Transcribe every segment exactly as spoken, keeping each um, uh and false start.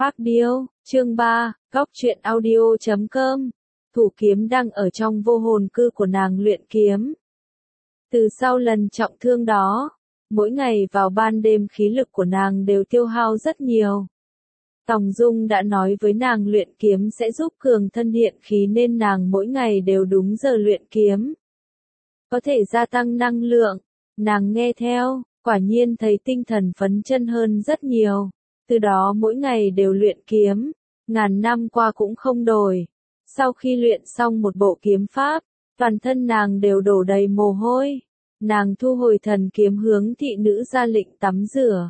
Phác Điêu, chương ba, góc truyện audio chấm com. Thủ kiếm đang ở trong vô hồn cư của nàng luyện kiếm. Từ sau lần trọng thương đó, mỗi ngày vào ban đêm khí lực của nàng đều tiêu hao rất nhiều. Tòng Dung đã nói với nàng luyện kiếm sẽ giúp cường thân hiện khí nên nàng mỗi ngày đều đúng giờ luyện kiếm. Có thể gia tăng năng lượng, nàng nghe theo, quả nhiên thấy tinh thần phấn chân hơn rất nhiều. Từ đó mỗi ngày đều luyện kiếm, ngàn năm qua cũng không đổi. Sau khi luyện xong một bộ kiếm pháp, toàn thân nàng đều đổ đầy mồ hôi. Nàng thu hồi thần kiếm hướng thị nữ ra lệnh tắm rửa.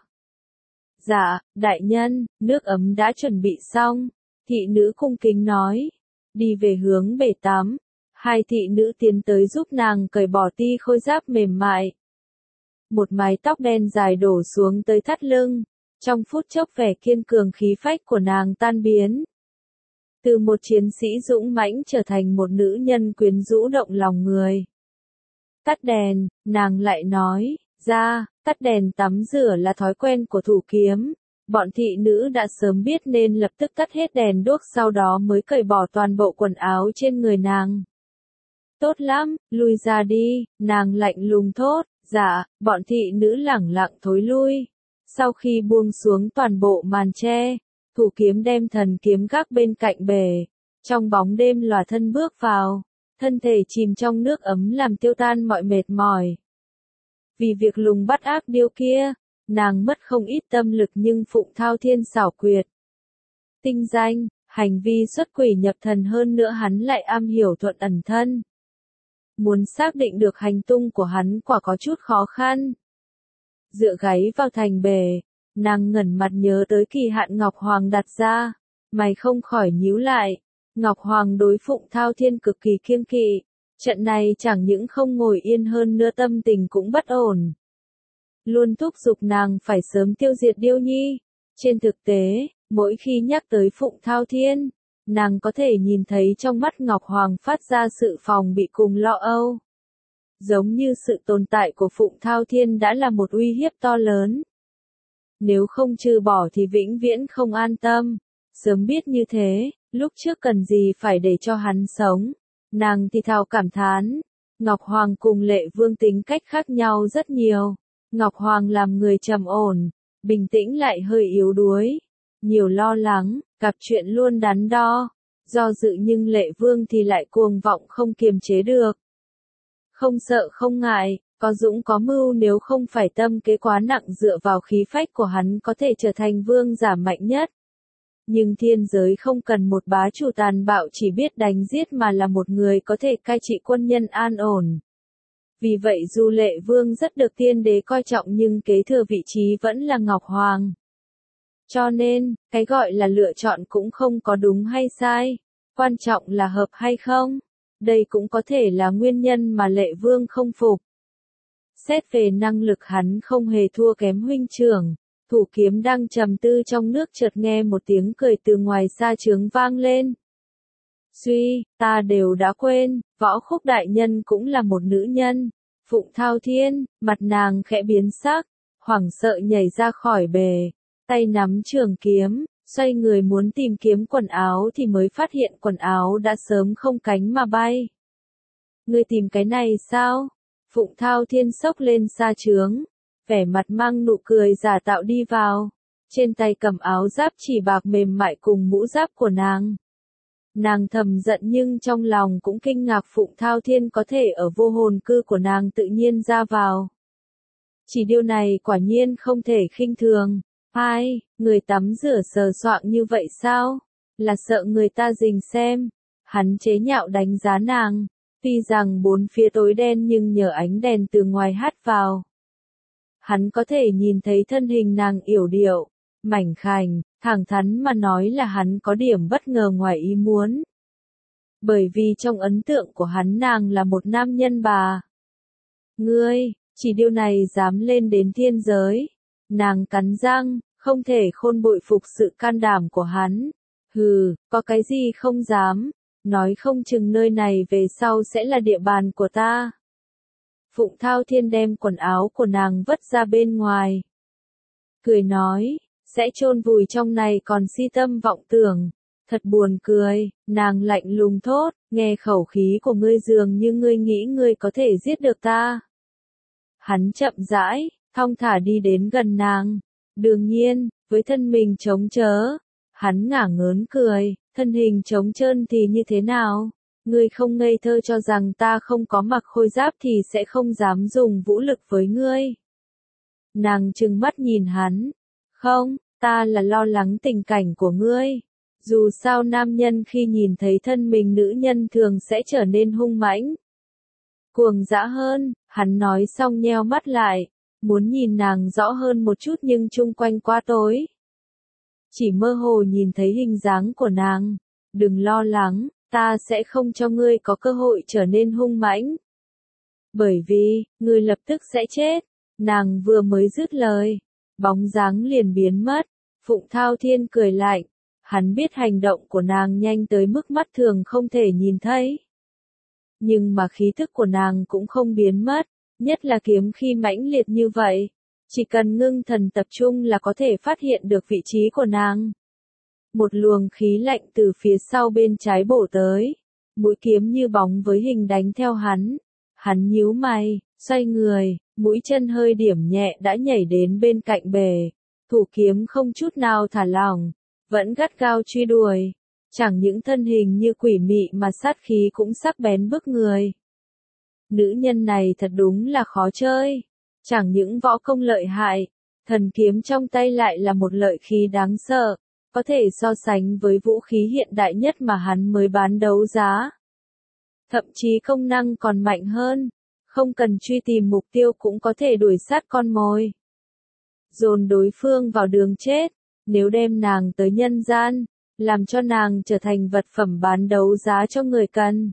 Dạ, đại nhân, nước ấm đã chuẩn bị xong. Thị nữ cung kính nói. Đi về hướng bể tắm. Hai thị nữ tiến tới giúp nàng cởi bỏ ti khôi giáp mềm mại. Một mái tóc đen dài đổ xuống tới thắt lưng. Trong phút chốc vẻ kiên cường khí phách của nàng tan biến. Từ một chiến sĩ dũng mãnh trở thành một nữ nhân quyến rũ động lòng người. Tắt đèn, nàng lại nói, ra, tắt đèn tắm rửa là thói quen của thủ kiếm. Bọn thị nữ đã sớm biết nên lập tức tắt hết đèn đuốc sau đó mới cởi bỏ toàn bộ quần áo trên người nàng. Tốt lắm, lui ra đi, nàng lạnh lùng thốt, dạ, bọn thị nữ lẳng lặng thối lui. Sau khi buông xuống toàn bộ màn che, thủ kiếm đem thần kiếm gác bên cạnh bể. Trong bóng đêm lòa thân bước vào, thân thể chìm trong nước ấm làm tiêu tan mọi mệt mỏi. Vì việc lùng bắt ác điêu kia, nàng mất không ít tâm lực nhưng Phụng Thao Thiên xảo quyệt. Tinh danh, hành vi xuất quỷ nhập thần hơn nữa hắn lại am hiểu thuận ẩn thân. Muốn xác định được hành tung của hắn quả có chút khó khăn. Dựa gáy vào thành bể, nàng ngẩn mặt nhớ tới kỳ hạn Ngọc Hoàng đặt ra, mày không khỏi nhíu lại. Ngọc Hoàng đối Phụng Thao Thiên cực kỳ kiêng kỵ, trận này chẳng những không ngồi yên hơn nữa tâm tình cũng bất ổn. Luôn thúc giục nàng phải sớm tiêu diệt Điêu Nhi. Trên thực tế, mỗi khi nhắc tới Phụng Thao Thiên, nàng có thể nhìn thấy trong mắt Ngọc Hoàng phát ra sự phòng bị cùng lo âu. Giống như sự tồn tại của Phụng Thao Thiên đã là một uy hiếp to lớn. Nếu không trừ bỏ thì vĩnh viễn không an tâm. Sớm biết như thế, lúc trước cần gì phải để cho hắn sống. Nàng thì thào cảm thán. Ngọc Hoàng cùng Lệ Vương tính cách khác nhau rất nhiều. Ngọc Hoàng làm người trầm ổn, bình tĩnh lại hơi yếu đuối. Nhiều lo lắng, gặp chuyện luôn đắn đo. Do dự nhưng Lệ Vương thì lại cuồng vọng không kiềm chế được. Không sợ không ngại, có dũng có mưu nếu không phải tâm kế quá nặng dựa vào khí phách của hắn có thể trở thành vương giả mạnh nhất. Nhưng thiên giới không cần một bá chủ tàn bạo chỉ biết đánh giết mà là một người có thể cai trị quân nhân an ổn. Vì vậy dù Lệ Vương rất được tiên đế coi trọng nhưng kế thừa vị trí vẫn là Ngọc Hoàng. Cho nên, cái gọi là lựa chọn cũng không có đúng hay sai, quan trọng là hợp hay không. Đây cũng có thể là nguyên nhân mà Lệ Vương không phục. Xét về năng lực hắn không hề thua kém huynh trưởng. Thủ kiếm đang trầm tư trong nước chợt nghe một tiếng cười từ ngoài xa trướng vang lên. Suy, ta đều đã quên, Võ Khúc đại nhân cũng là một nữ nhân. Phụng Thao Thiên, mặt nàng khẽ biến sắc, hoảng sợ nhảy ra khỏi bể, tay nắm trường kiếm, xoay người muốn tìm kiếm quần áo thì mới phát hiện quần áo đã sớm không cánh mà bay. Ngươi tìm cái này sao? Phụng Thao Thiên xốc lên sa trướng, vẻ mặt mang nụ cười giả tạo đi vào, trên tay cầm áo giáp chỉ bạc mềm mại cùng mũ giáp của nàng. Nàng thầm giận nhưng trong lòng cũng kinh ngạc Phụng Thao Thiên có thể ở vô hồn cư của nàng tự nhiên ra vào. Chỉ điều này quả nhiên không thể khinh thường. Ai, người tắm rửa sờ soạng như vậy sao? Là sợ người ta rình xem. Hắn chế nhạo đánh giá nàng. Tuy rằng bốn phía tối đen nhưng nhờ ánh đèn từ ngoài hắt vào. Hắn có thể nhìn thấy thân hình nàng yểu điệu, mảnh khảnh, thẳng thắn mà nói là hắn có điểm bất ngờ ngoài ý muốn. Bởi vì trong ấn tượng của hắn nàng là một nam nhân bà. Ngươi, chỉ điều này dám lên đến thiên giới. Nàng cắn răng, không thể khôn bội phục sự can đảm của hắn. Hừ, có cái gì không dám, nói không chừng nơi này về sau sẽ là địa bàn của ta. Phụng Thao Thiên đem quần áo của nàng vất ra bên ngoài. Cười nói, sẽ chôn vùi trong này còn si tâm vọng tưởng. Thật buồn cười, nàng lạnh lùng thốt, nghe khẩu khí của ngươi dường như ngươi nghĩ ngươi có thể giết được ta. Hắn chậm rãi, thong thả đi đến gần nàng. Đương nhiên, với thân mình trống trớ, hắn ngả ngớn cười, thân hình trống trơn thì như thế nào? Ngươi không ngây thơ cho rằng ta không có mặc khôi giáp thì sẽ không dám dùng vũ lực với ngươi. Nàng trừng mắt nhìn hắn. Không, ta là lo lắng tình cảnh của ngươi. Dù sao nam nhân khi nhìn thấy thân mình nữ nhân thường sẽ trở nên hung mãnh, cuồng dã hơn. Hắn nói xong nheo mắt lại, muốn nhìn nàng rõ hơn một chút nhưng chung quanh quá tối. Chỉ mơ hồ nhìn thấy hình dáng của nàng. Đừng lo lắng, ta sẽ không cho ngươi có cơ hội trở nên hung mãnh. Bởi vì, ngươi lập tức sẽ chết. Nàng vừa mới dứt lời, bóng dáng liền biến mất. Phụng Thao Thiên cười lạnh. Hắn biết hành động của nàng nhanh tới mức mắt thường không thể nhìn thấy. Nhưng mà khí thức của nàng cũng không biến mất, nhất là kiếm khi mãnh liệt như vậy. Chỉ cần ngưng thần tập trung là có thể phát hiện được vị trí của nàng. Một luồng khí lạnh từ phía sau bên trái bổ tới. Mũi kiếm như bóng với hình đánh theo hắn. Hắn nhíu mày, xoay người, mũi chân hơi điểm nhẹ đã nhảy đến bên cạnh bề. Thủ kiếm không chút nào thả lỏng, vẫn gắt gao truy đuổi. Chẳng những thân hình như quỷ mị mà sát khí cũng sắc bén bức người. Nữ nhân này thật đúng là khó chơi. Chẳng những võ công lợi hại, thần kiếm trong tay lại là một lợi khí đáng sợ, có thể so sánh với vũ khí hiện đại nhất mà hắn mới bán đấu giá. Thậm chí công năng còn mạnh hơn, không cần truy tìm mục tiêu cũng có thể đuổi sát con mồi. Dồn đối phương vào đường chết, nếu đem nàng tới nhân gian, làm cho nàng trở thành vật phẩm bán đấu giá cho người cần.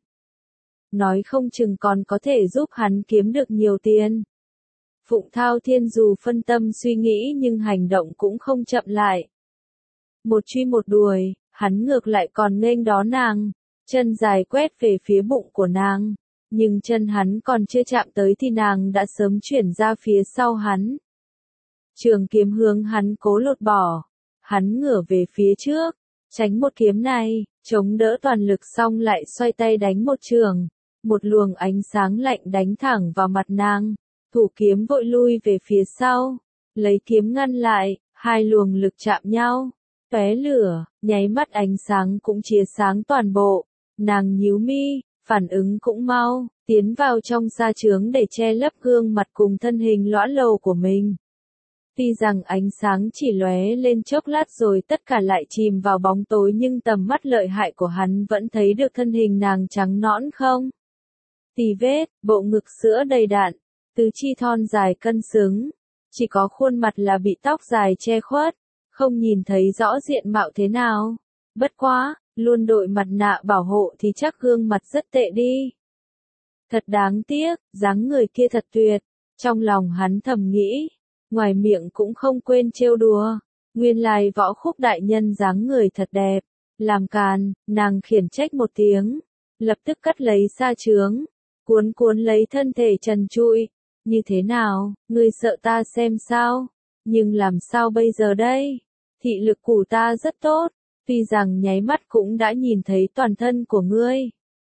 Nói không chừng còn có thể giúp hắn kiếm được nhiều tiền. Phụng Thao Thiên dù phân tâm suy nghĩ nhưng hành động cũng không chậm lại. Một truy một đuổi, hắn ngược lại còn nghênh đón nàng, chân dài quét về phía bụng của nàng. Nhưng chân hắn còn chưa chạm tới thì nàng đã sớm chuyển ra phía sau hắn. Trường kiếm hướng hắn cố lột bỏ. Hắn ngửa về phía trước, tránh một kiếm này, chống đỡ toàn lực xong lại xoay tay đánh một trường. Một luồng ánh sáng lạnh đánh thẳng vào mặt nàng. Thủ kiếm vội lui về phía sau, lấy kiếm ngăn lại, hai luồng lực chạm nhau, tóe lửa, nháy mắt ánh sáng cũng chiếu sáng toàn bộ. Nàng nhíu mi, phản ứng cũng mau, tiến vào trong sa chướng để che lấp gương mặt cùng thân hình lõa lồ của mình. Tuy rằng ánh sáng chỉ lóe lên chốc lát rồi tất cả lại chìm vào bóng tối nhưng tầm mắt lợi hại của hắn vẫn thấy được thân hình nàng trắng nõn không tì vết, bộ ngực sữa đầy đặn, tứ chi thon dài cân xứng, chỉ có khuôn mặt là bị tóc dài che khuất, không nhìn thấy rõ diện mạo thế nào. Bất quá, luôn đội mặt nạ bảo hộ thì chắc gương mặt rất tệ đi. Thật đáng tiếc, dáng người kia thật tuyệt, trong lòng hắn thầm nghĩ, ngoài miệng cũng không quên trêu đùa, nguyên lai Võ Khúc đại nhân dáng người thật đẹp. Làm càn, nàng khiển trách một tiếng, lập tức cắt lấy sa chướng, cuốn cuốn lấy thân thể trần trụi. Như thế nào, ngươi sợ ta xem sao? Nhưng làm sao bây giờ đây? Thị lực của ta rất tốt, tuy rằng nháy mắt cũng đã nhìn thấy toàn thân của ngươi.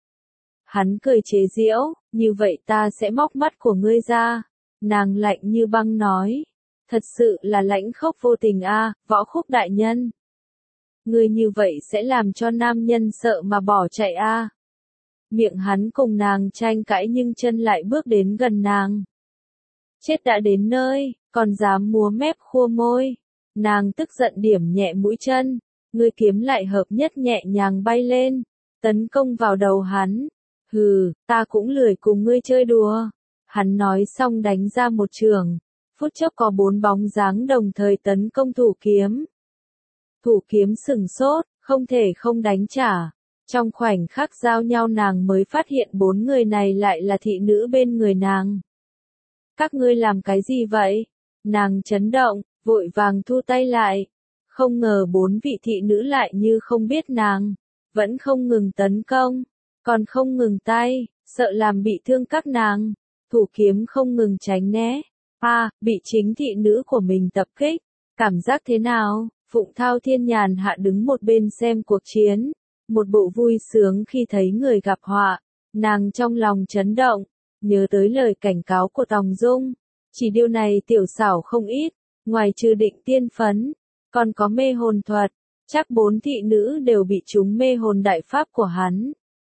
Hắn cười chế giễu, như vậy ta sẽ móc mắt của ngươi ra. Nàng lạnh như băng nói, thật sự là lãnh khốc vô tình a, à, Võ Khúc đại nhân. Ngươi như vậy sẽ làm cho nam nhân sợ mà bỏ chạy a. À. Miệng hắn cùng nàng tranh cãi nhưng chân lại bước đến gần nàng. Chết đã đến nơi, còn dám múa mép khua môi. Nàng tức giận điểm nhẹ mũi chân, ngươi kiếm lại hợp nhất nhẹ nhàng bay lên, tấn công vào đầu hắn. Hừ, ta cũng lười cùng ngươi chơi đùa. Hắn nói xong đánh ra một trường, phút chốc có bốn bóng dáng đồng thời tấn công thủ kiếm. Thủ kiếm sửng sốt, không thể không đánh trả. Trong khoảnh khắc giao nhau nàng mới phát hiện bốn người này lại là thị nữ bên người nàng. Các ngươi làm cái gì vậy? Nàng chấn động, vội vàng thu tay lại. Không ngờ bốn vị thị nữ lại như không biết nàng, vẫn không ngừng tấn công, còn không ngừng tay, sợ làm bị thương các nàng. Thủ kiếm không ngừng tránh né. A, à, bị chính thị nữ của mình tập kích. Cảm giác thế nào? Phụng Thao Thiên nhàn hạ đứng một bên xem cuộc chiến, một bộ vui sướng khi thấy người gặp họa, nàng trong lòng chấn động, nhớ tới lời cảnh cáo của Tòng Dung, chỉ điều này tiểu xảo không ít, ngoài trừ định tiên phấn, còn có mê hồn thuật, chắc bốn thị nữ đều bị trúng mê hồn đại pháp của hắn.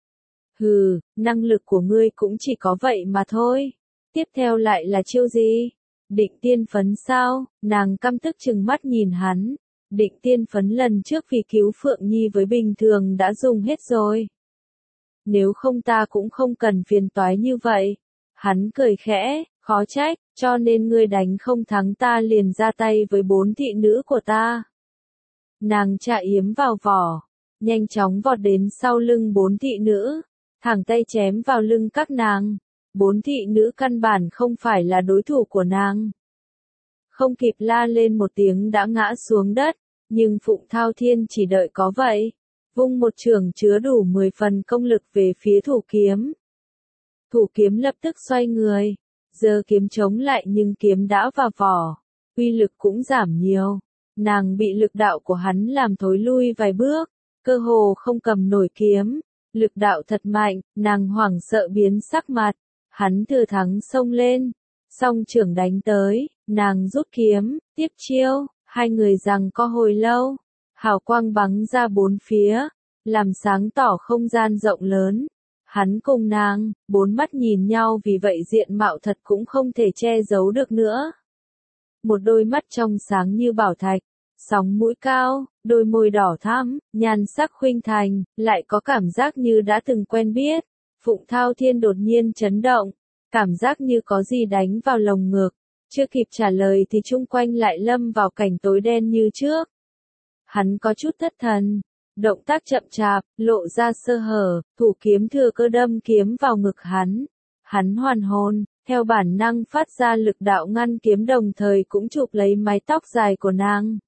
Hừ, năng lực của ngươi cũng chỉ có vậy mà thôi. Tiếp theo lại là chiêu gì? Định tiên phấn sao? Nàng căm tức trừng mắt nhìn hắn. Định tiên phấn lần trước vì cứu Phượng Nhi với bình thường đã dùng hết rồi. Nếu không ta cũng không cần phiền toái như vậy. Hắn cười khẽ, khó trách, cho nên ngươi đánh không thắng ta liền ra tay với bốn thị nữ của ta. Nàng chạ yếm vào vỏ, nhanh chóng vọt đến sau lưng bốn thị nữ, thẳng tay chém vào lưng các nàng. Bốn thị nữ căn bản không phải là đối thủ của nàng. Không kịp la lên một tiếng đã ngã xuống đất, nhưng Phụng Thao Thiên chỉ đợi có vậy, vung một chưởng chứa đủ mười phần công lực về phía thủ kiếm. Thủ kiếm lập tức xoay người, giơ kiếm chống lại nhưng kiếm đã vào vỏ, uy lực cũng giảm nhiều. Nàng bị lực đạo của hắn làm thối lui vài bước, cơ hồ không cầm nổi kiếm, lực đạo thật mạnh, nàng hoảng sợ biến sắc mặt. Hắn thừa thắng xông lên, song trưởng đánh tới, nàng rút kiếm, tiếp chiêu, hai người giằng co hồi lâu, hào quang bắn ra bốn phía, làm sáng tỏ không gian rộng lớn. Hắn cùng nàng, bốn mắt nhìn nhau vì vậy diện mạo thật cũng không thể che giấu được nữa. Một đôi mắt trong sáng như bảo thạch, sóng mũi cao, đôi môi đỏ thắm, nhan sắc khuynh thành, lại có cảm giác như đã từng quen biết. Phụng Thao Thiên đột nhiên chấn động, cảm giác như có gì đánh vào lồng ngực, chưa kịp trả lời thì chung quanh lại lâm vào cảnh tối đen như trước. Hắn có chút thất thần, động tác chậm chạp, lộ ra sơ hở, thủ kiếm thừa cơ đâm kiếm vào ngực hắn. Hắn hoàn hồn, theo bản năng phát ra lực đạo ngăn kiếm đồng thời cũng chụp lấy mái tóc dài của nàng.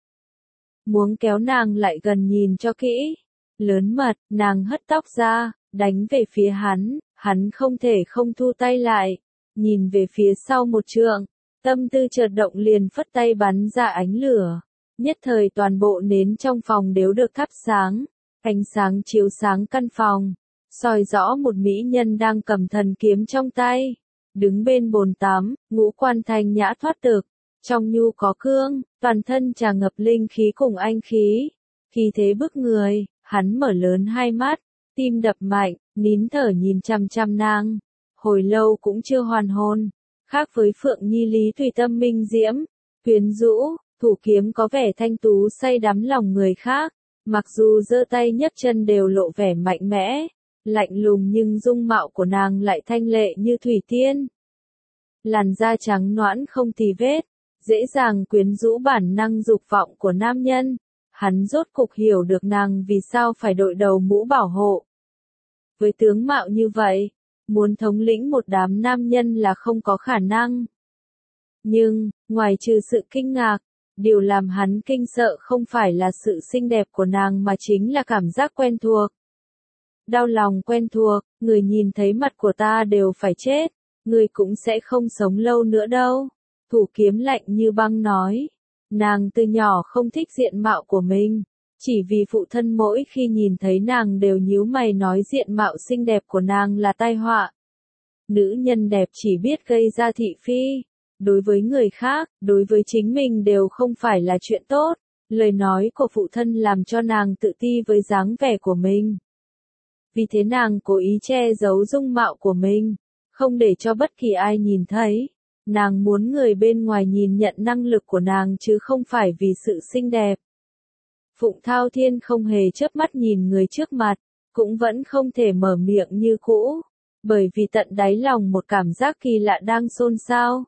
Muốn kéo nàng lại gần nhìn cho kỹ. Lớn mật, nàng hất tóc ra, đánh về phía hắn, hắn không thể không thu tay lại, nhìn về phía sau một trượng, tâm tư chợt động liền phất tay bắn ra ánh lửa, nhất thời toàn bộ nến trong phòng đều được thắp sáng, ánh sáng chiếu sáng căn phòng, soi rõ một mỹ nhân đang cầm thần kiếm trong tay, đứng bên bồn tắm, ngũ quan thanh nhã thoát tục, trong nhu có cương, toàn thân tràn ngập linh khí cùng anh khí, khí thế bức người. Hắn mở lớn hai mắt, tim đập mạnh, nín thở nhìn chằm chằm nàng, hồi lâu cũng chưa hoàn hồn. Khác với Phượng Nhi Lý Thủy Tâm minh diễm, quyến rũ, thủ kiếm có vẻ thanh tú say đắm lòng người khác, mặc dù giơ tay nhấc chân đều lộ vẻ mạnh mẽ, lạnh lùng nhưng dung mạo của nàng lại thanh lệ như thủy tiên. Làn da trắng nõn không tì vết, dễ dàng quyến rũ bản năng dục vọng của nam nhân. Hắn rốt cục hiểu được nàng vì sao phải đội đầu mũ bảo hộ. Với tướng mạo như vậy, muốn thống lĩnh một đám nam nhân là không có khả năng. Nhưng, ngoài trừ sự kinh ngạc, điều làm hắn kinh sợ không phải là sự xinh đẹp của nàng mà chính là cảm giác quen thuộc. Đau lòng quen thuộc, người nhìn thấy mặt của ta đều phải chết, người cũng sẽ không sống lâu nữa đâu. Thủ kiếm lạnh như băng nói. Nàng từ nhỏ không thích diện mạo của mình, chỉ vì phụ thân mỗi khi nhìn thấy nàng đều nhíu mày nói diện mạo xinh đẹp của nàng là tai họa. Nữ nhân đẹp chỉ biết gây ra thị phi, đối với người khác, đối với chính mình đều không phải là chuyện tốt. Lời nói của phụ thân làm cho nàng tự ti với dáng vẻ của mình. Vì thế nàng cố ý che giấu dung mạo của mình, không để cho bất kỳ ai nhìn thấy. Nàng muốn người bên ngoài nhìn nhận năng lực của nàng chứ không phải vì sự xinh đẹp. Phụng Thao Thiên không hề chớp mắt nhìn người trước mặt, cũng vẫn không thể mở miệng như cũ, bởi vì tận đáy lòng một cảm giác kỳ lạ đang xôn xao.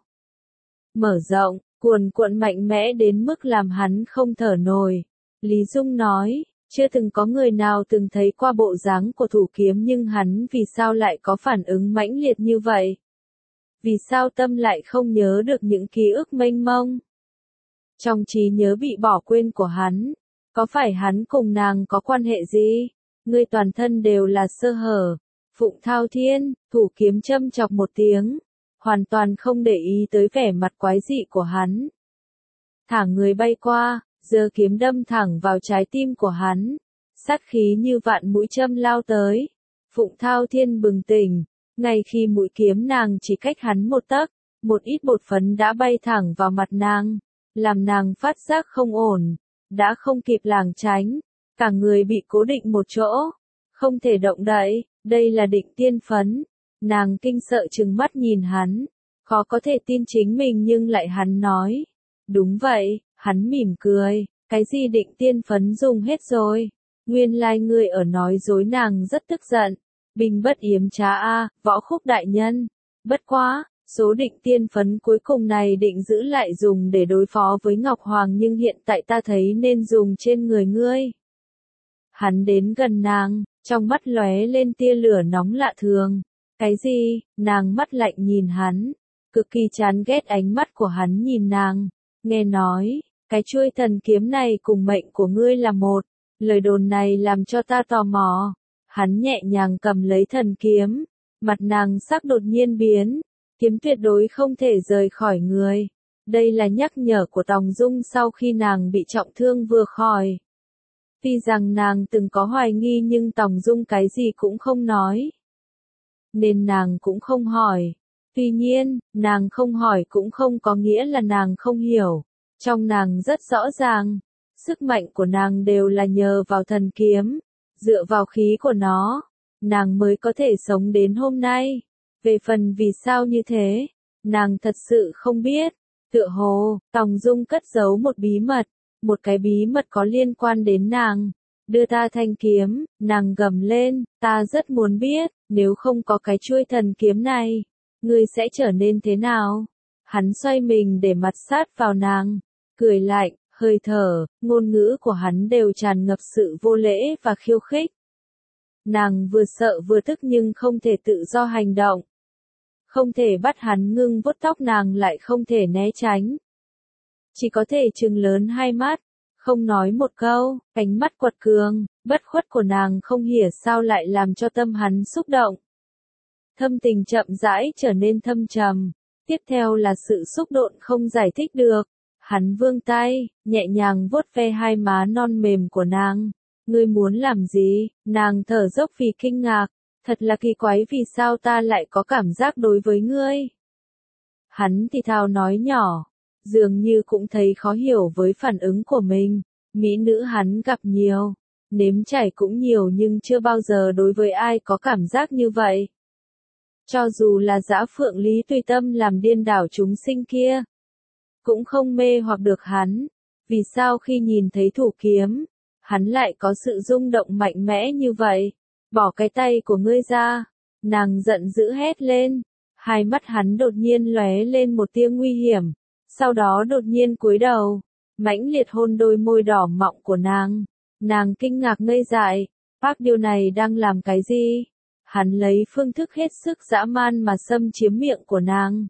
Mở rộng, cuồn cuộn mạnh mẽ đến mức làm hắn không thở nổi. Lý Dung nói, chưa từng có người nào từng thấy qua bộ dáng của thủ kiếm nhưng hắn vì sao lại có phản ứng mãnh liệt như vậy? Vì sao tâm lại không nhớ được những ký ức mênh mông? Trong trí nhớ bị bỏ quên của hắn, có phải hắn cùng nàng có quan hệ gì? Ngươi toàn thân đều là sơ hở. Phụng Thao Thiên, thủ kiếm châm chọc một tiếng, hoàn toàn không để ý tới vẻ mặt quái dị của hắn. thả người bay qua, giơ kiếm đâm thẳng vào trái tim của hắn. Sát khí như vạn mũi châm lao tới. Phụng Thao Thiên bừng tỉnh, ngay khi mũi kiếm nàng chỉ cách hắn một tấc, một ít bột phấn đã bay thẳng vào mặt nàng, làm nàng phát giác không ổn, đã không kịp lảng tránh, cả người bị cố định một chỗ, không thể động đậy. Đây là định tiên phấn. Nàng kinh sợ trừng mắt nhìn hắn, khó có thể tin chính mình nhưng lại hắn nói. Đúng vậy, hắn mỉm cười, cái gì định tiên phấn dùng hết rồi. Nguyên lai ngươi ở nói dối. Nàng rất tức giận. Bình bất yếm trá a, Võ Khúc đại nhân. Bất quá, số định tiên phấn cuối cùng này định giữ lại dùng để đối phó với Ngọc Hoàng nhưng hiện tại ta thấy nên dùng trên người ngươi. Hắn đến gần nàng, trong mắt lóe lên tia lửa nóng lạ thường. Cái gì? Nàng mắt lạnh nhìn hắn, cực kỳ chán ghét ánh mắt của hắn nhìn nàng. Nghe nói, cái chuôi thần kiếm này cùng mệnh của ngươi là một. Lời đồn này làm cho ta tò mò. Hắn nhẹ nhàng cầm lấy thần kiếm, mặt nàng sắc đột nhiên biến. Kiếm tuyệt đối không thể rời khỏi người. Đây là nhắc nhở của Tòng Dung sau khi nàng bị trọng thương vừa khỏi. Tuy rằng nàng từng có hoài nghi nhưng Tòng Dung cái gì cũng không nói. Nên nàng cũng không hỏi. Tuy nhiên, nàng không hỏi cũng không có nghĩa là nàng không hiểu. Trong nàng rất rõ ràng, sức mạnh của nàng đều là nhờ vào thần kiếm. Dựa vào khí của nó, nàng mới có thể sống đến hôm nay. Về phần vì sao như thế, nàng thật sự không biết. Tựa hồ, Tòng Dung cất giấu một bí mật, một cái bí mật có liên quan đến nàng. Đưa ta thanh kiếm, nàng gầm lên, ta rất muốn biết, nếu không có cái chuôi thần kiếm này, ngươi sẽ trở nên thế nào? Hắn xoay mình để mặt sát vào nàng, cười lạnh, hơi thở, ngôn ngữ của hắn đều tràn ngập sự vô lễ và khiêu khích. Nàng vừa sợ vừa tức nhưng không thể tự do hành động. Không thể bắt hắn ngưng vuốt tóc nàng lại không thể né tránh. Chỉ có thể trừng lớn hai mắt, không nói một câu, ánh mắt quật cường, bất khuất của nàng không hiểu sao lại làm cho tâm hắn xúc động. Thâm tình chậm rãi trở nên thâm trầm, tiếp theo là sự xúc động không giải thích được. Hắn vươn tay, nhẹ nhàng vuốt ve hai má non mềm của nàng. Ngươi muốn làm gì? Nàng thở dốc vì kinh ngạc. Thật là kỳ quái vì sao ta lại có cảm giác đối với ngươi. Hắn thì thào nói nhỏ, dường như cũng thấy khó hiểu với phản ứng của mình. Mỹ nữ hắn gặp nhiều, nếm trải cũng nhiều nhưng chưa bao giờ đối với ai có cảm giác như vậy. Cho dù là dã phượng Lý Tùy Tâm làm điên đảo chúng sinh kia, cũng không mê hoặc được hắn. Vì sao khi nhìn thấy thủ kiếm, hắn lại có sự rung động mạnh mẽ như vậy? Bỏ cái tay của ngươi ra. Nàng giận dữ hét lên. Hai mắt hắn đột nhiên lóe lên một tia nguy hiểm. Sau đó đột nhiên cúi đầu, mãnh liệt hôn đôi môi đỏ mọng của nàng. Nàng kinh ngạc ngây dại. Bác điều này đang làm cái gì? Hắn lấy phương thức hết sức dã man mà xâm chiếm miệng của nàng.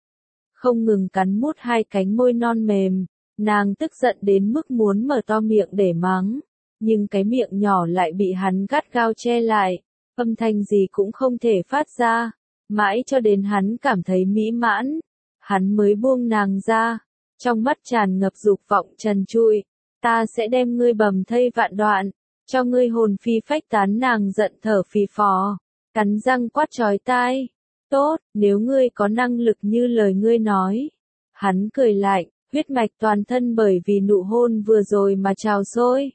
Không ngừng cắn mút hai cánh môi non mềm. Nàng tức giận đến mức muốn mở to miệng để mắng. Nhưng cái miệng nhỏ lại bị hắn gắt gao che lại, âm thanh gì cũng không thể phát ra, mãi cho đến hắn cảm thấy mỹ mãn, hắn mới buông nàng ra, trong mắt tràn ngập dục vọng trần trụi, ta sẽ đem ngươi bầm thây vạn đoạn, cho ngươi hồn phi phách tán. Nàng giận thở phì phò, cắn răng quát chói tai, tốt, nếu ngươi có năng lực như lời ngươi nói. Hắn cười lạnh, huyết mạch toàn thân bởi vì nụ hôn vừa rồi mà trào sôi.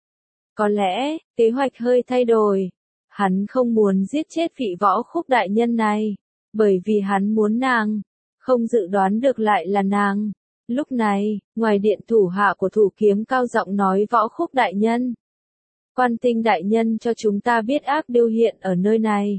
Có lẽ, kế hoạch hơi thay đổi. Hắn không muốn giết chết vị Võ Khúc đại nhân này, bởi vì hắn muốn nàng, không dự đoán được lại là nàng. Lúc này, ngoài điện thủ hạ của thủ kiếm cao giọng nói Võ Khúc đại nhân. Quan Tinh đại nhân cho chúng ta biết ác điêu hiện ở nơi này.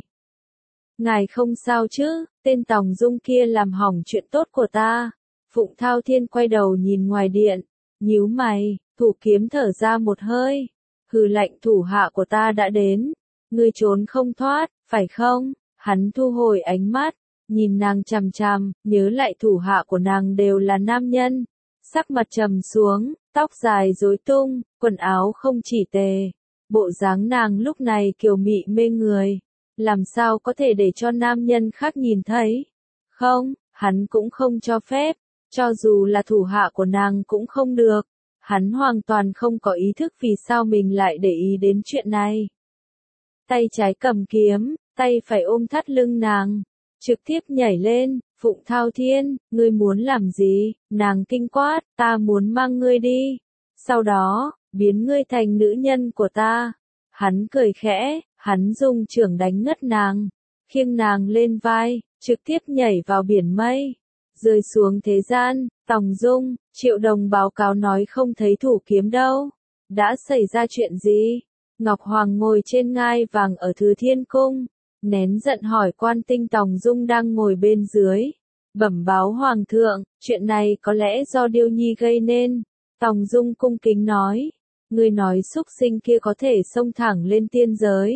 Ngài không sao chứ, tên Tòng Dung kia làm hỏng chuyện tốt của ta. Phụng Thao Thiên quay đầu nhìn ngoài điện, nhíu mày, thủ kiếm thở ra một hơi. Hừ lạnh, thủ hạ của ta đã đến. Ngươi trốn không thoát, phải không? Hắn thu hồi ánh mắt, nhìn nàng chằm chằm, nhớ lại thủ hạ của nàng đều là nam nhân. Sắc mặt trầm xuống, tóc dài rối tung, quần áo không chỉ tề. Bộ dáng nàng lúc này kiều mị mê người. Làm sao có thể để cho nam nhân khác nhìn thấy? Không, hắn cũng không cho phép. Cho dù là thủ hạ của nàng cũng không được. Hắn hoàn toàn không có ý thức vì sao mình lại để ý đến chuyện này. Tay trái cầm kiếm, tay phải ôm thắt lưng nàng, trực tiếp nhảy lên, Phụng Thao Thiên, ngươi muốn làm gì? Nàng kinh quát, ta muốn mang ngươi đi. Sau đó, biến ngươi thành nữ nhân của ta. Hắn cười khẽ, hắn dùng chưởng đánh ngất nàng, khiêng nàng lên vai, trực tiếp nhảy vào biển mây, rơi xuống thế gian. Tòng Dung, Triệu Đồng báo cáo nói không thấy thủ kiếm đâu. Đã xảy ra chuyện gì? Ngọc Hoàng ngồi trên ngai vàng ở Thứ Thiên Cung, nén giận hỏi Quan Tinh. Tòng Dung đang ngồi bên dưới, bẩm báo Hoàng thượng, chuyện này có lẽ do Điêu Nhi gây nên. Tòng Dung cung kính nói, ngươi nói súc sinh kia có thể xông thẳng lên tiên giới.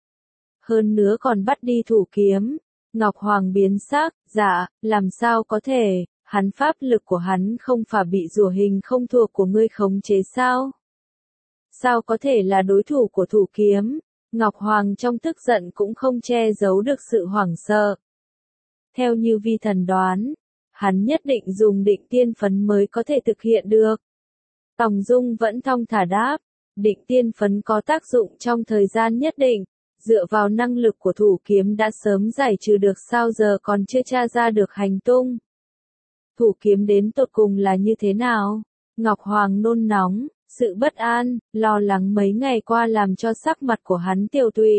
Hơn nữa còn bắt đi thủ kiếm. Ngọc Hoàng biến sắc, dạ, làm sao có thể, hắn pháp lực của hắn không phải bị rùa hình không thuộc của ngươi khống chế sao? Sao có thể là đối thủ của thủ kiếm? Ngọc Hoàng trong tức giận cũng không che giấu được sự hoảng sợ. Theo như vi thần đoán, hắn nhất định dùng định tiên phấn mới có thể thực hiện được. Tòng Dung vẫn thong thả đáp, định tiên phấn có tác dụng trong thời gian nhất định, dựa vào năng lực của thủ kiếm đã sớm giải trừ được, sao giờ còn chưa tra ra được hành tung. Thủ kiếm đến tột cùng là như thế nào? Ngọc Hoàng nôn nóng, sự bất an, lo lắng mấy ngày qua làm cho sắc mặt của hắn tiều tụy.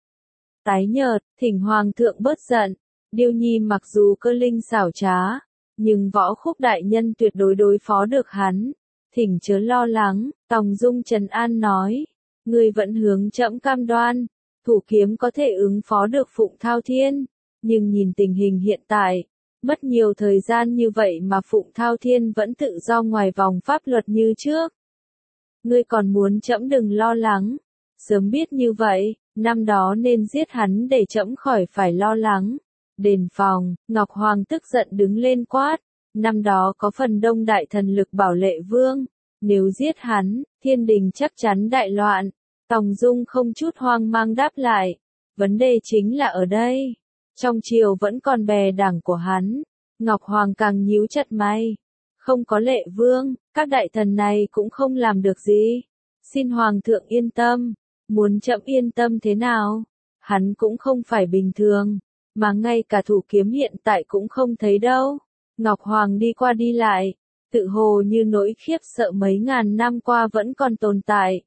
Tái nhợt, thỉnh Hoàng thượng bớt giận. Điêu Nhi mặc dù cơ linh xảo trá, nhưng võ khúc đại nhân tuyệt đối đối phó được hắn. Thỉnh chớ lo lắng, Tòng Dung trấn an nói. Ngươi vẫn hướng trẫm cam đoan, thủ kiếm có thể ứng phó được Phụng Thao Thiên. Nhưng nhìn tình hình hiện tại, mất nhiều thời gian như vậy mà Phụng Thao Thiên vẫn tự do ngoài vòng pháp luật như trước. Ngươi còn muốn trẫm đừng lo lắng. Sớm biết như vậy, năm đó nên giết hắn để trẫm khỏi phải lo lắng. Đền phòng, Ngọc Hoàng tức giận đứng lên quát. Năm đó có phần đông đại thần lực bảo Lệ Vương. Nếu giết hắn, thiên đình chắc chắn đại loạn. Tòng Dung không chút hoang mang đáp lại. Vấn đề chính là ở đây. Trong triều vẫn còn bè đảng của hắn. Ngọc Hoàng càng nhíu chặt mày. Không có Lệ Vương, các đại thần này cũng không làm được gì. Xin Hoàng thượng yên tâm. Muốn trẫm yên tâm thế nào? Hắn cũng không phải bình thường. Mà ngay cả thủ kiếm hiện tại cũng không thấy đâu. Ngọc Hoàng đi qua đi lại. Tự hồ như nỗi khiếp sợ mấy ngàn năm qua vẫn còn tồn tại.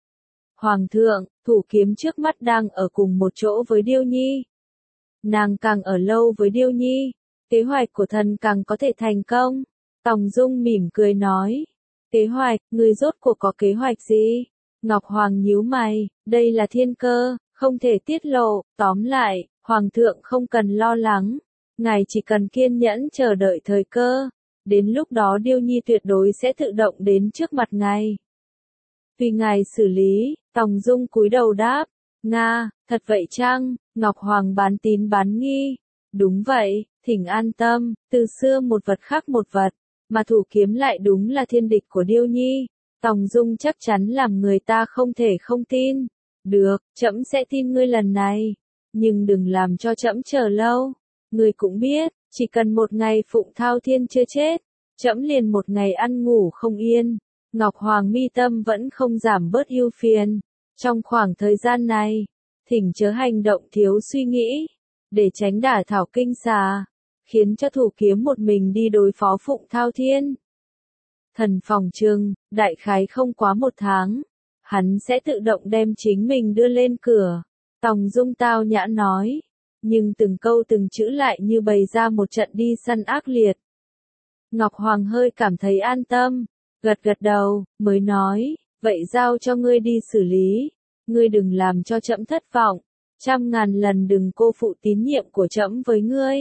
Hoàng thượng, thủ kiếm trước mắt đang ở cùng một chỗ với Điêu Nhi. Nàng càng ở lâu với Điêu Nhi, kế hoạch của thần càng có thể thành công. Tòng Dung mỉm cười nói. Kế hoạch, người rốt cuộc có kế hoạch gì? Ngọc Hoàng nhíu mày, đây là thiên cơ, không thể tiết lộ. Tóm lại, Hoàng thượng không cần lo lắng. Ngài chỉ cần kiên nhẫn chờ đợi thời cơ. Đến lúc đó Điêu Nhi tuyệt đối sẽ tự động đến trước mặt ngài. Vì ngài xử lý, Tòng Dung cúi đầu đáp. Nga, thật vậy chăng? Ngọc Hoàng bán tín bán nghi. Đúng vậy, thỉnh an tâm, từ xưa một vật khác một vật, mà thủ kiếm lại đúng là thiên địch của Điêu Nhi. Tòng Dung chắc chắn làm người ta không thể không tin. Được, trẫm sẽ tin ngươi lần này. Nhưng đừng làm cho trẫm chờ lâu. Ngươi cũng biết, chỉ cần một ngày Phụng Thao Thiên chưa chết, trẫm liền một ngày ăn ngủ không yên. Ngọc Hoàng mi tâm vẫn không giảm bớt ưu phiền. Trong khoảng thời gian này, thỉnh chớ hành động thiếu suy nghĩ, để tránh đả thảo kinh xà, khiến cho thủ kiếm một mình đi đối phó Phụng Thao Thiên. Thần phòng trừng, đại khái không quá một tháng, hắn sẽ tự động đem chính mình đưa lên cửa. Tòng Dung tao nhã nói, nhưng từng câu từng chữ lại như bày ra một trận đi săn ác liệt. Ngọc Hoàng hơi cảm thấy an tâm, gật gật đầu, mới nói, vậy giao cho ngươi đi xử lý, ngươi đừng làm cho trẫm thất vọng, trăm ngàn lần đừng cô phụ tín nhiệm của trẫm với ngươi.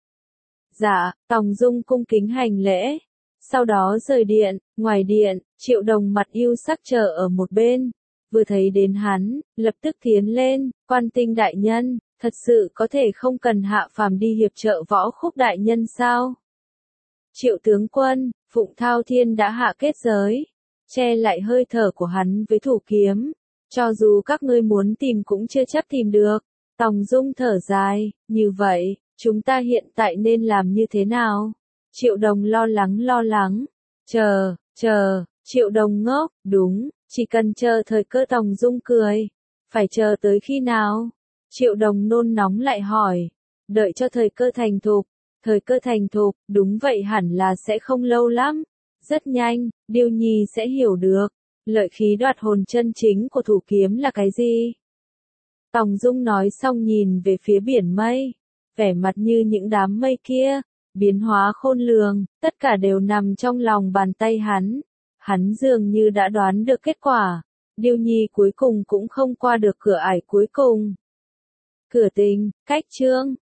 Dạ, Tòng Dung cung kính hành lễ, sau đó rời điện. Ngoài điện, Triệu Đồng mặt yêu sắc chờ ở một bên, vừa thấy đến hắn, lập tức tiến lên. Quan Tinh đại nhân, thật sự có thể không cần hạ phàm đi hiệp trợ võ khúc đại nhân sao? Triệu tướng quân, Phụng Thao Thiên đã hạ kết giới, che lại hơi thở của hắn với thủ kiếm. Cho dù các ngươi muốn tìm cũng chưa chắc tìm được. Tòng Dung thở dài, như vậy, chúng ta hiện tại nên làm như thế nào? Triệu Đồng lo lắng lo lắng. Chờ, chờ, Triệu Đồng ngốc, đúng, chỉ cần chờ thời cơ. Tòng Dung cười. Phải chờ tới khi nào? Triệu Đồng nôn nóng lại hỏi. Đợi cho thời cơ thành thục. Thời cơ thành thục, đúng vậy, hẳn là sẽ không lâu lắm. Rất nhanh, Điêu Nhi sẽ hiểu được. Lợi khí đoạt hồn chân chính của thủ kiếm là cái gì? Tòng Dung nói xong nhìn về phía biển mây. Vẻ mặt như những đám mây kia. Biến hóa khôn lường, tất cả đều nằm trong lòng bàn tay hắn. Hắn dường như đã đoán được kết quả. Điêu Nhi cuối cùng cũng không qua được cửa ải cuối cùng. Cửa tình, cách chương.